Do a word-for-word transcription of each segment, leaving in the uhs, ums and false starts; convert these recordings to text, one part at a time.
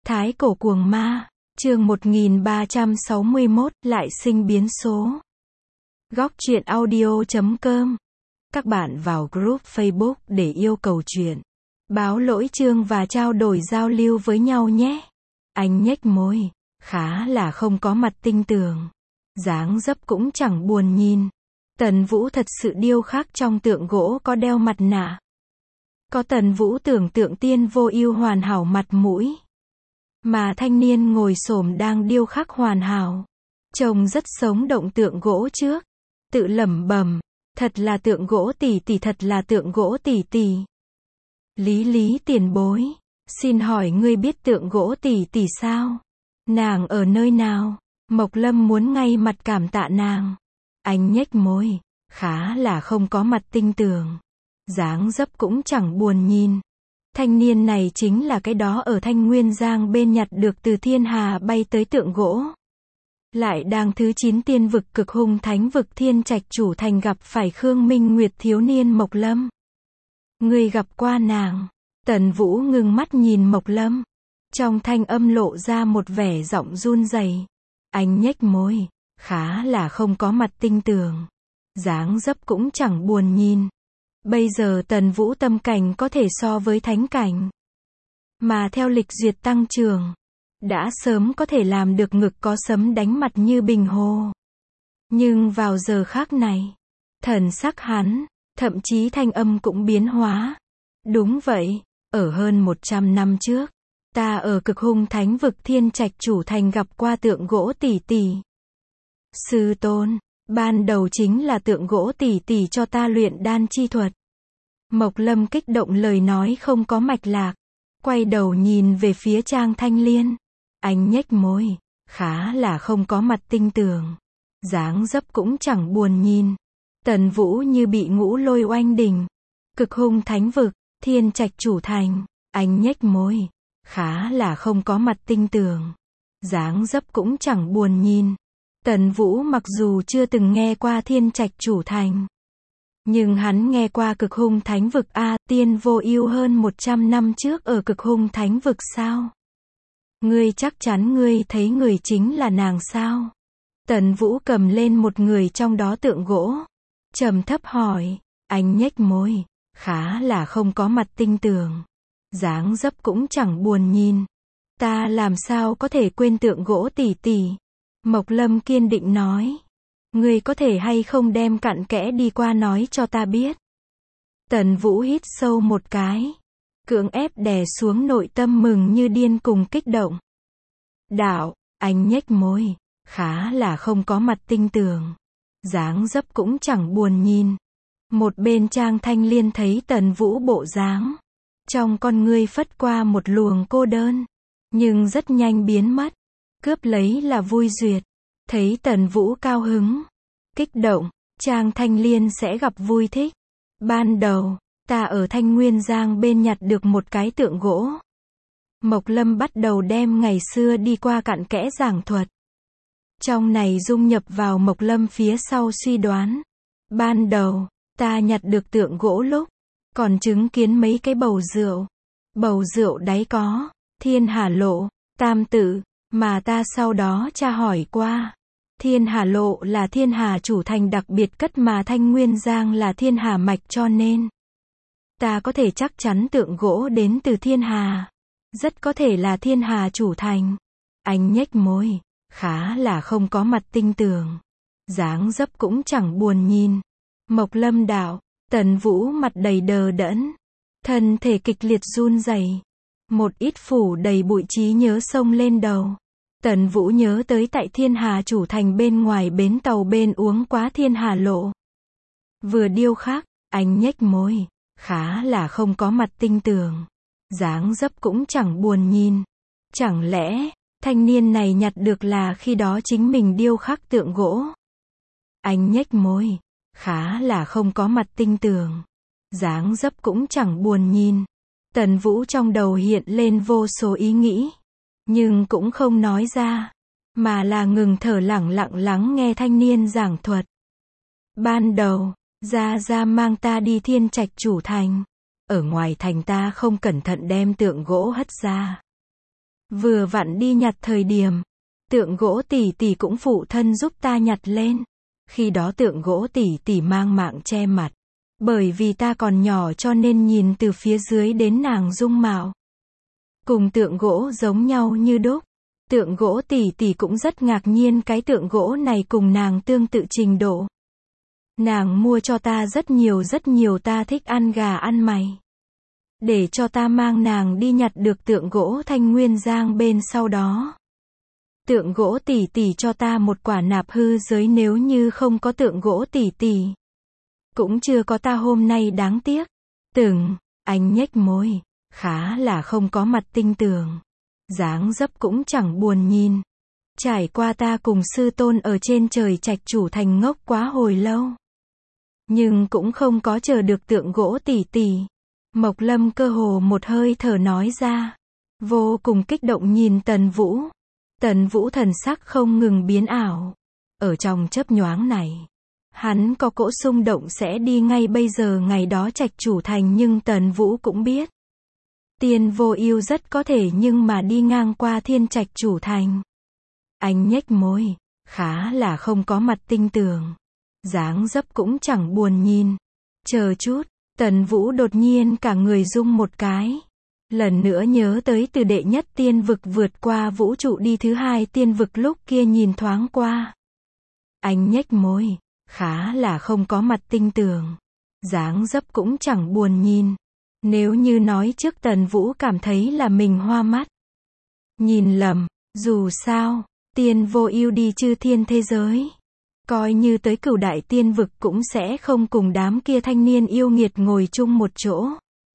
Thái cổ cuồng ma, chương một nghìn ba trăm sáu mươi mốt, lại sinh biến số. Góc truyện audio chấm com. Các bạn vào group Facebook để yêu cầu truyện, báo lỗi chương và trao đổi giao lưu với nhau nhé. Anh nhếch môi, khá là không có mặt tinh tường. Dáng dấp cũng chẳng buồn nhìn. Tần Vũ thật sự điêu khắc trong tượng gỗ có đeo mặt nạ. Có Tần Vũ tưởng tượng tiên vô ưu hoàn hảo mặt mũi. Mà thanh niên ngồi xổm đang điêu khắc hoàn hảo. Trông rất sống động tượng gỗ trước. Tự lẩm bẩm, thật là tượng gỗ tỷ tỷ, thật là tượng gỗ tỷ tỷ. Lý Lý tiền bối, xin hỏi ngươi biết tượng gỗ tỷ tỷ sao? Nàng ở nơi nào? Mộc Lâm muốn ngay mặt cảm tạ nàng. Anh nhếch môi, khá là không có mặt tinh tường. Dáng dấp cũng chẳng buồn nhìn. Thanh niên này chính là cái đó ở Thanh Nguyên Giang bên nhặt được từ thiên hà bay tới tượng gỗ. Lại đang thứ chín tiên vực cực hung thánh vực Thiên Trạch chủ thành gặp phải Khương Minh Nguyệt thiếu niên Mộc Lâm. Người gặp qua nàng. Tần Vũ ngưng mắt nhìn Mộc Lâm. Trong thanh âm lộ ra một vẻ giọng run rẩy. Anh nhếch môi, khá là không có mặt tinh tường. Dáng dấp cũng chẳng buồn nhìn. Bây giờ Tần Vũ tâm cảnh có thể so với thánh cảnh. Mà theo lịch duyệt tăng trưởng, đã sớm có thể làm được ngực có sấm đánh mặt như bình hồ. Nhưng vào giờ khác này, thần sắc hắn, thậm chí thanh âm cũng biến hóa. Đúng vậy, ở hơn một trăm năm trước, ta ở cực hung thánh vực Thiên Trạch chủ thành gặp qua tượng gỗ tỷ tỷ. Sư tôn, ban đầu chính là tượng gỗ tỷ tỷ cho ta luyện đan chi thuật. Mộc Lâm kích động lời nói không có mạch lạc. Quay đầu nhìn về phía Trang Thanh Liên. Anh nhếch môi, khá là không có mặt tinh tường. Dáng dấp cũng chẳng buồn nhìn. Tần Vũ như bị ngũ lôi oanh đỉnh. Cực hung thánh vực, Thiên Trạch chủ thành. Anh nhếch môi, khá là không có mặt tinh tường. Dáng dấp cũng chẳng buồn nhìn. Tần Vũ mặc dù chưa từng nghe qua Thiên Trạch chủ thành, nhưng hắn nghe qua cực hung thánh vực. A, tiên vô ưu hơn một trăm năm trước ở cực hung thánh vực sao? Ngươi chắc chắn ngươi thấy người chính là nàng sao? Tần Vũ cầm lên một người trong đó tượng gỗ. Trầm thấp hỏi. Anh nhếch môi, khá là không có mặt tinh tường. Dáng dấp cũng chẳng buồn nhìn. Ta làm sao có thể quên tượng gỗ tỷ tỷ? Mộc Lâm kiên định nói. Ngươi có thể hay không đem cặn kẽ đi qua nói cho ta biết? Tần Vũ hít sâu một cái. Cưỡng ép đè xuống nội tâm mừng như điên cùng kích động. Đạo, anh nhếch môi, khá là không có mặt tinh tường. Dáng dấp cũng chẳng buồn nhìn. Một bên Trang Thanh Liên thấy Tần Vũ bộ dáng. Trong con ngươi phất qua một luồng cô đơn. Nhưng rất nhanh biến mất. Cướp lấy là vui duyệt. Thấy Tần Vũ cao hứng, kích động, Trang Thanh Liên sẽ gặp vui thích. Ban đầu, ta ở Thanh Nguyên Giang bên nhặt được một cái tượng gỗ. Mộc Lâm bắt đầu đem ngày xưa đi qua cặn kẽ giảng thuật. Trong này dung nhập vào Mộc Lâm phía sau suy đoán. Ban đầu, ta nhặt được tượng gỗ lúc, còn chứng kiến mấy cái bầu rượu. Bầu rượu đáy có Thiên Hà Lộ, Tam Tự, mà ta sau đó tra hỏi qua. Thiên Hà Lộ là Thiên Hà chủ thành đặc biệt cất mà Thanh Nguyên Giang là Thiên Hà mạch, cho nên ta có thể chắc chắn tượng gỗ đến từ Thiên Hà. Rất có thể là Thiên Hà chủ thành. Anh nhếch môi, khá là không có mặt tinh tường. Dáng dấp cũng chẳng buồn nhìn. Mộc Lâm đạo. Tần Vũ mặt đầy đờ đẫn. Thân thể kịch liệt run rẩy. Một ít phủ đầy bụi trí nhớ xông lên đầu. Tần Vũ nhớ tới tại Thiên Hà chủ thành bên ngoài bến tàu bên uống quá Thiên Hà Lộ. Vừa điêu khắc, anh nhếch môi, khá là không có mặt tinh tường. Dáng dấp cũng chẳng buồn nhìn. Chẳng lẽ, thanh niên này nhặt được là khi đó chính mình điêu khắc tượng gỗ? Anh nhếch môi, khá là không có mặt tinh tường. Dáng dấp cũng chẳng buồn nhìn. Tần Vũ trong đầu hiện lên vô số ý nghĩ. Nhưng cũng không nói ra, mà là ngừng thở lẳng lặng lắng nghe thanh niên giảng thuật. Ban đầu, Gia Gia mang ta đi Thiên Trạch chủ thành. Ở ngoài thành ta không cẩn thận đem tượng gỗ hất ra. Vừa vặn đi nhặt thời điểm, tượng gỗ tỷ tỷ cũng phụ thân giúp ta nhặt lên. Khi đó tượng gỗ tỷ tỷ mang mạng che mặt. Bởi vì ta còn nhỏ cho nên nhìn từ phía dưới đến nàng dung mạo. Cùng tượng gỗ giống nhau như đúc. Tượng gỗ tỷ tỷ cũng rất ngạc nhiên cái tượng gỗ này cùng nàng tương tự trình độ. Nàng mua cho ta rất nhiều rất nhiều, ta thích ăn gà ăn mày. Để cho ta mang nàng đi nhặt được tượng gỗ Thanh Nguyên Giang bên sau đó. Tượng gỗ tỷ tỷ cho ta một quả nạp hư giới, nếu như không có tượng gỗ tỷ tỷ. Cũng chưa có ta hôm nay, đáng tiếc. Từng, anh nhếch môi, khá là không có mặt tinh tường. Dáng dấp cũng chẳng buồn nhìn. Trải qua ta cùng sư tôn ở trên trời Trạch Chủ Thành ngốc quá hồi lâu. Nhưng cũng không có chờ được tượng gỗ tỷ tỷ. Mộc Lâm cơ hồ một hơi thở nói ra. Vô cùng kích động nhìn Tần Vũ. Tần Vũ thần sắc không ngừng biến ảo. Ở trong chớp nhoáng này, hắn có cỗ xung động sẽ đi ngay bây giờ ngày đó Trạch Chủ Thành, nhưng Tần Vũ cũng biết. Tiên Vô Ưu rất có thể nhưng mà đi ngang qua Thiên Trạch Chủ Thành. Anh nhếch môi, khá là không có mặt tinh tường. Dáng dấp cũng chẳng buồn nhìn. Chờ chút, Tần Vũ đột nhiên cả người rung một cái. Lần nữa nhớ tới từ đệ nhất tiên vực vượt qua vũ trụ đi thứ hai tiên vực lúc kia nhìn thoáng qua. Anh nhếch môi, khá là không có mặt tinh tường. Dáng dấp cũng chẳng buồn nhìn. Nếu như nói trước Tần Vũ cảm thấy là mình hoa mắt. Nhìn lầm, dù sao, Tiên Vô Ưu đi chư thiên thế giới. Coi như tới Cửu đại tiên vực cũng sẽ không cùng đám kia thanh niên yêu nghiệt ngồi chung một chỗ.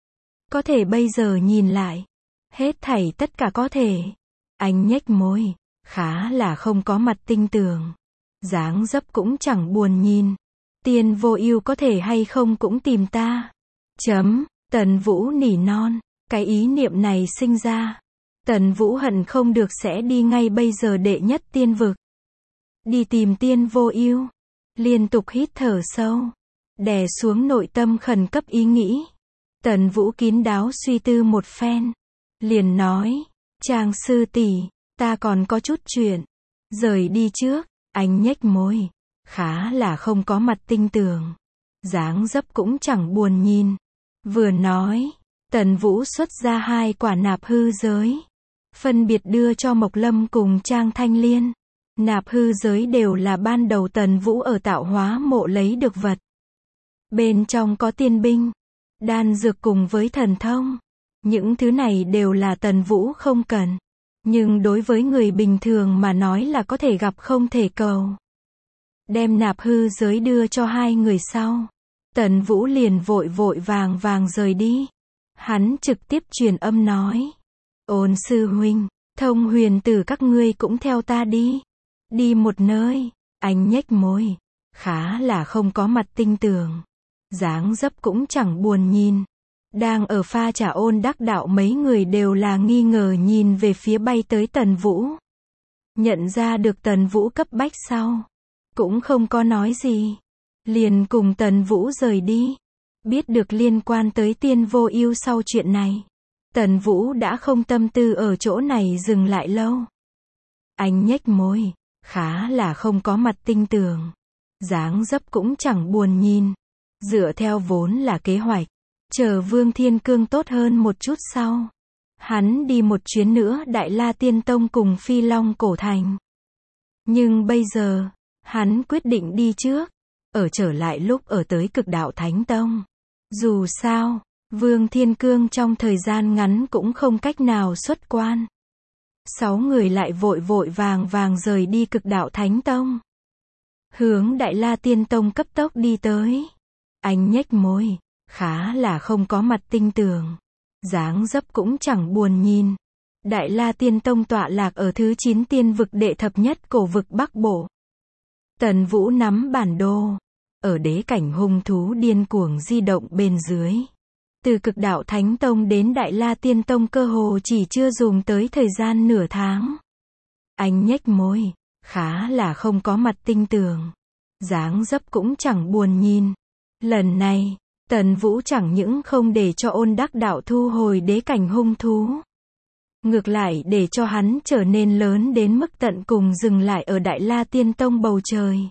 Có thể bây giờ nhìn lại, hết thảy tất cả có thể. Anh nhếch môi, khá là không có mặt tinh tường. Dáng dấp cũng chẳng buồn nhìn. Tiên Vô Ưu có thể hay không cũng tìm ta. Chấm, Tần Vũ nỉ non, cái ý niệm này sinh ra. Tần Vũ hận không được sẽ đi ngay bây giờ đệ nhất tiên vực. Đi tìm Tiên Vô Ưu. Liên tục hít thở sâu, đè xuống nội tâm khẩn cấp ý nghĩ. Tần Vũ kín đáo suy tư một phen, liền nói, Trang sư tỷ, ta còn có chút chuyện. Rời đi trước. Anh nhếch môi, khá là không có mặt tinh tường. Dáng dấp cũng chẳng buồn nhìn. Vừa nói, Tần Vũ xuất ra hai quả nạp hư giới. Phân biệt đưa cho Mộc Lâm cùng Trang Thanh Liên. Nạp hư giới đều là ban đầu Tần Vũ ở tạo hóa mộ lấy được vật. Bên trong có tiên binh, đan dược cùng với thần thông. Những thứ này đều là Tần Vũ không cần. Nhưng đối với người bình thường mà nói là có thể gặp không thể cầu. Đem nạp hư giới đưa cho hai người sau. Tần Vũ liền vội vội vàng vàng rời đi. Hắn trực tiếp truyền âm nói. Ôn sư huynh, Thông Huyền Tử các ngươi cũng theo ta đi. Đi một nơi. Anh nhếch môi, khá là không có mặt tinh tường. Dáng dấp cũng chẳng buồn nhìn. Đang ở pha trà Ôn Đắc Đạo mấy người đều là nghi ngờ nhìn về phía bay tới Tần Vũ. Nhận ra được Tần Vũ cấp bách sau, cũng không có nói gì. Liền cùng Tần Vũ rời đi. Biết được liên quan tới Tiên Vô Ưu sau chuyện này, Tần Vũ đã không tâm tư ở chỗ này dừng lại lâu. Anh nhếch môi, khá là không có mặt tinh tường. Dáng dấp cũng chẳng buồn nhìn. Dựa theo vốn là kế hoạch, chờ Vương Thiên Cương tốt hơn một chút sau, hắn đi một chuyến nữa Đại La Tiên Tông cùng Phi Long Cổ Thành. Nhưng bây giờ, hắn quyết định đi trước, ở trở lại lúc ở tới Cực Đạo Thánh Tông. Dù sao, Vương Thiên Cương trong thời gian ngắn cũng không cách nào xuất quan. Sáu người lại vội vội vàng vàng rời đi Cực Đạo Thánh Tông. Hướng Đại La Tiên Tông cấp tốc đi tới. Anh nhếch môi, khá là không có mặt tinh tường. Dáng dấp cũng chẳng buồn nhìn. Đại La Tiên Tông tọa lạc ở thứ chín tiên vực đệ thập nhất cổ vực Bắc Bộ. Tần Vũ nắm bản đồ. Ở đế cảnh hung thú điên cuồng di động bên dưới. Từ Cực Đạo Thánh Tông đến Đại La Tiên Tông cơ hồ chỉ chưa dùng tới thời gian nửa tháng. Anh nhếch môi, khá là không có mặt tinh tường. Dáng dấp cũng chẳng buồn nhìn. Lần này, Tần Vũ chẳng những không để cho Ôn Đắc Đạo thu hồi đế cảnh hung thú, Ngược lại để cho hắn trở nên lớn đến mức tận cùng dừng lại ở Đại La Tiên Tông bầu trời.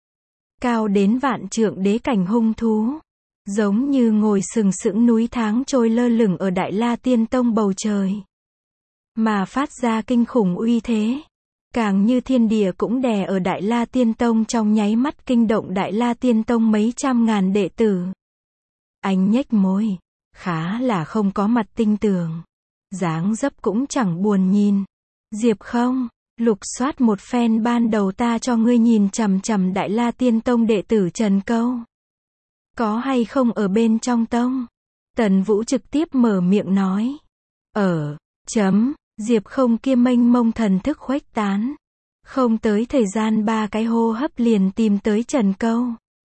Cao đến vạn trượng đế cảnh hung thú. Giống như ngồi sừng sững núi tháng trôi lơ lửng ở Đại La Tiên Tông bầu trời. Mà phát ra kinh khủng uy thế. Càng như thiên địa cũng đè ở Đại La Tiên Tông trong nháy mắt kinh động Đại La Tiên Tông mấy trăm ngàn đệ tử. Anh nhếch môi. Khá là không có mặt tinh tường. Dáng dấp cũng chẳng buồn nhìn. Diệp không, lục soát một phen ban đầu ta cho ngươi nhìn chằm chằm Đại La Tiên Tông đệ tử Trần Câu. Có hay không ở bên trong tông? Tần Vũ trực tiếp mở miệng nói. Ở, chấm, Diệp không kia mênh mông thần thức khuếch tán. Không tới thời gian ba cái hô hấp liền tìm tới Trần Câu.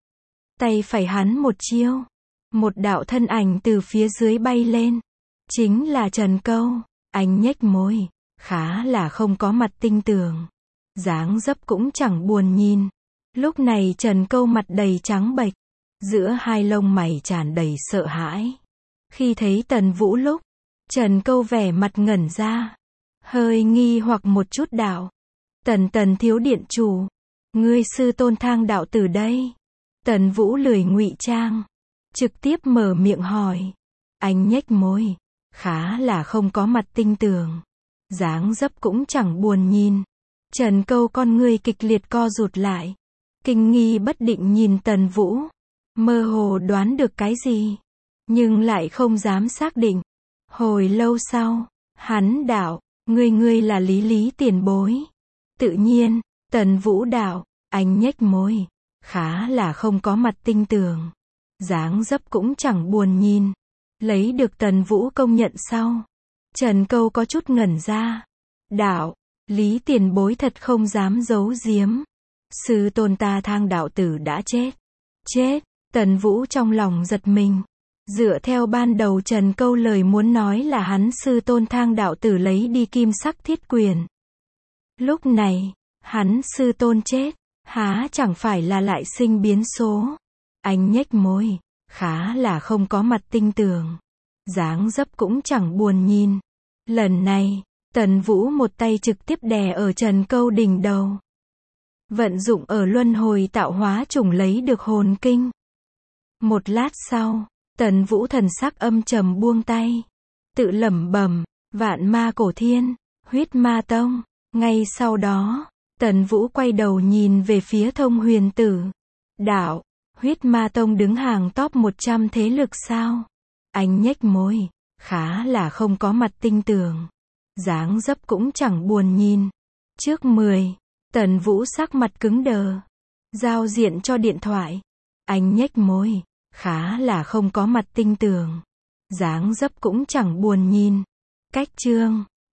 Tay phải hắn một chiêu. Một đạo thân ảnh từ phía dưới bay lên. Chính là Trần Câu. Anh nhếch môi. Khá là không có mặt tinh tường. Dáng dấp cũng chẳng buồn nhìn. Lúc này Trần Câu mặt đầy trắng bệch. Giữa hai lông mày tràn đầy sợ hãi. Khi thấy Tần Vũ lúc, Trần Câu vẻ mặt ngẩn ra. Hơi nghi hoặc một chút đạo. Tần tần thiếu điện chủ. Ngươi sư tôn Thang đạo tử đây. Tần Vũ lười ngụy trang. Trực tiếp mở miệng hỏi. Anh nhếch môi. Khá là không có mặt tinh tường. Dáng dấp cũng chẳng buồn nhìn. Trần Câu con ngươi kịch liệt co rụt lại. Kinh nghi bất định nhìn Tần Vũ. Mơ hồ đoán được cái gì. Nhưng lại không dám xác định. Hồi lâu sau. Hắn đạo. Ngươi ngươi là Lý Lý tiền bối. Tự nhiên. Tần Vũ đạo. Anh nhếch môi. Khá là không có mặt tinh tường. Dáng dấp cũng chẳng buồn nhìn. Lấy được Tần Vũ công nhận sau. Trần Câu có chút ngẩn ra. Đạo. Lý tiền bối thật không dám giấu giếm. Sư tôn ta Thang đạo tử đã chết. Chết. Tần Vũ trong lòng giật mình. Dựa theo ban đầu Trần Câu lời muốn nói là hắn sư tôn Thang đạo tử lấy đi kim sắc thiết quyền. Lúc này, hắn sư tôn chết, há chẳng phải là lại sinh biến số. Anh nhếch môi, khá là không có mặt tinh tường. Dáng dấp cũng chẳng buồn nhìn. Lần này, Tần Vũ một tay trực tiếp đè ở Trần Câu đỉnh đầu. Vận dụng ở luân hồi tạo hóa trùng lấy được hồn kinh. Một lát sau, Tần Vũ thần sắc âm trầm buông tay. Tự lẩm bẩm, vạn ma cổ thiên, huyết ma tông. Ngay sau đó, Tần Vũ quay đầu nhìn về phía Thông Huyền Tử. Đạo, huyết ma tông đứng hàng top một trăm thế lực sao? Anh nhếch môi, khá là không có mặt tinh tường. Dáng dấp cũng chẳng buồn nhìn. Trước mười, Tần Vũ sắc mặt cứng đờ. Giao diện cho điện thoại. Anh nhếch môi. Khá là không có mặt tinh tường. Dáng dấp cũng chẳng buồn nhìn. Cách chương